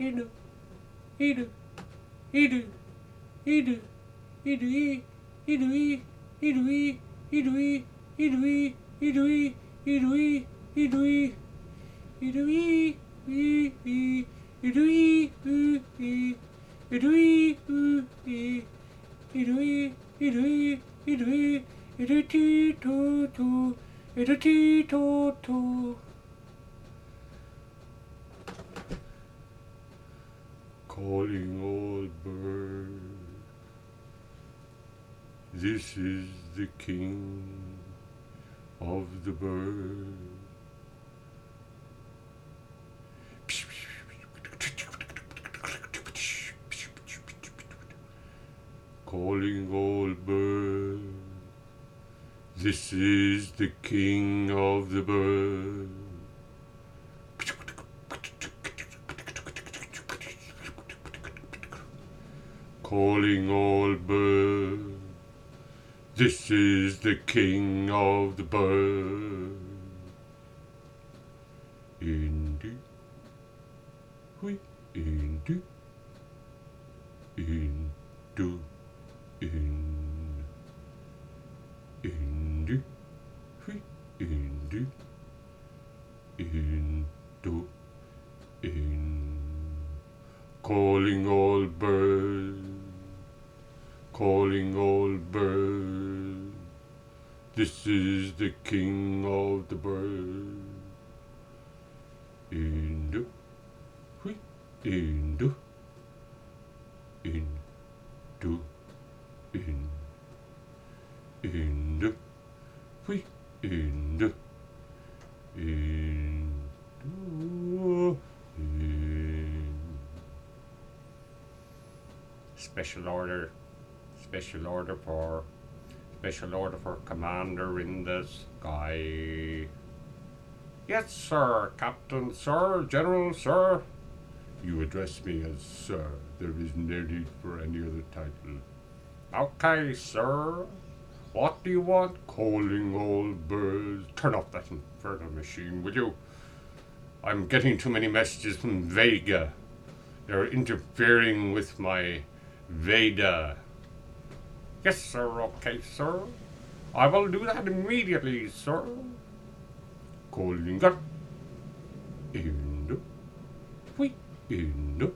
Edu, edu, edu, edu, edu, edu, edu, edu, edu, edu, edu, edu, edu, Calling all birds, this is the king of the birds. Calling all birds, this is the king of the birds. Calling all birds, this is the king of the birds. Indu, hui, indu, indu, indu, hui, indu, indu, calling all birds, calling all birds, this is the king of the birds. Indu, hui, indu, indu, indu, hui, indu, indu, Special order for commander in the sky. Yes, sir, Captain, sir, General, sir. You address me as sir. There is no need for any other title. Okay, sir. What do you want? Calling all birds. Turn off that infernal machine, will you? I'm getting too many messages from Vega. They're interfering with my Veda. Yes, sir. Okay, sir. I will do that immediately, sir. Calling up. Indo. Hui. Indo.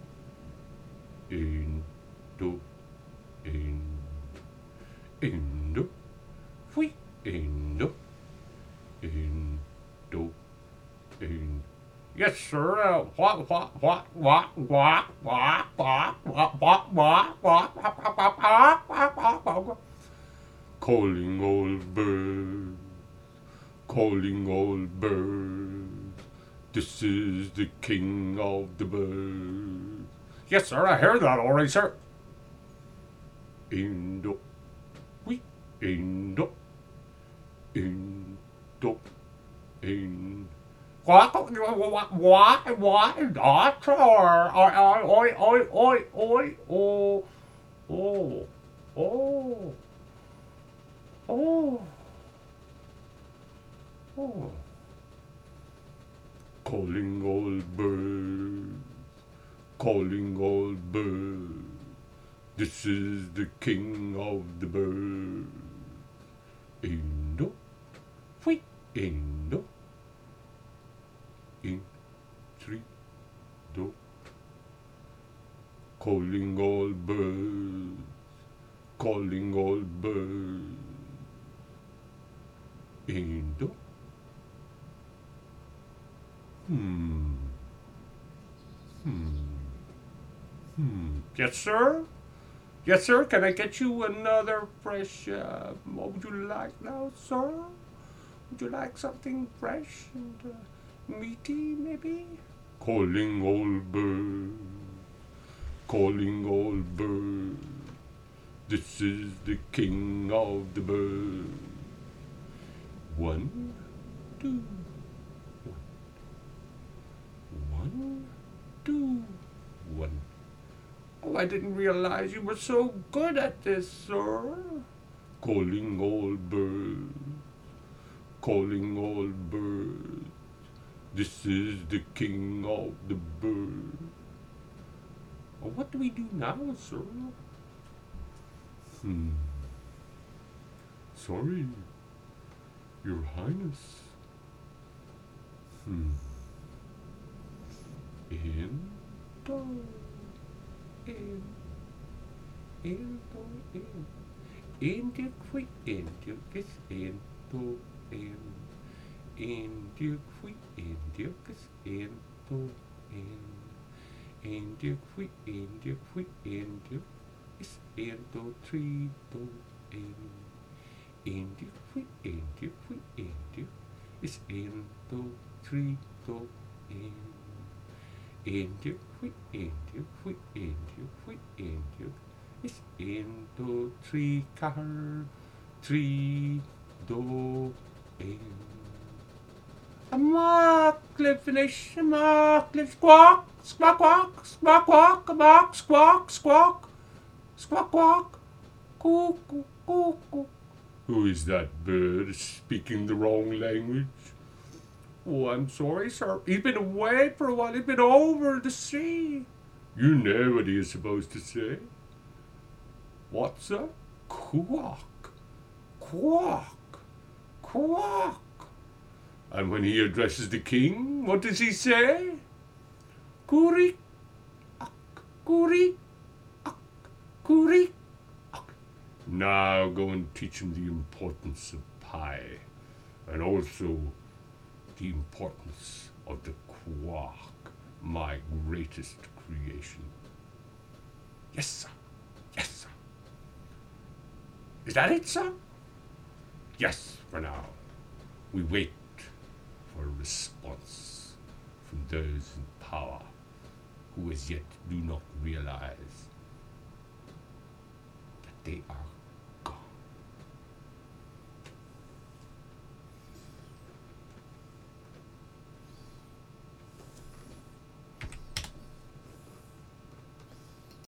Indo. Indo. Hui. Indo. Indo. Indo. Yes, sir. What? Calling all birds, calling all birds. This is the king of the birds. Yes, sir. I heard that all right, sir. Indo, oui, Indo, Indo, Indo. What? Doctor? Oh. Calling all birds, calling all birds. This is the king of the birds. Indo, oui, Indo. In, 3, 2. Calling all birds, calling all birds. Indo. Yes, sir? Yes, sir? Can I get you another fresh, what would you like now, sir? Would you like something fresh and meaty, maybe? Calling all birds, calling all birds. This is the king of the birds. 1, 2. 1, 2, 1. Oh, I didn't realize you were so good at this, sir. Calling all birds, calling all birds. This is the king of the birds. What do we do now, sir? Sorry, Your Highness. Ento, Endic Endiocus ento Endic Endiocus ento Endic Endic is ento trito Endic Endic is ento trito Endic is ento tri car tri do a mock clip finish, a mock clip squawk, squawk quack, squawk quack, a mock squawk, squawk, squawk quack, cuckoo, cuckoo. Who is that bird speaking the wrong language? Oh, I'm sorry, sir. He's been away for a while. He's been over the sea. You know what he is supposed to say. What's that? Quack, quack, quack. And when he addresses the king, what does he say? Kuri, kuri, kuri. Now go and teach him the importance of pie, and also the importance of the quack, my greatest creation. Yes, sir. Yes, sir. Is that it, sir? Yes, for now. We wait for a response from those in power who as yet do not realize that they are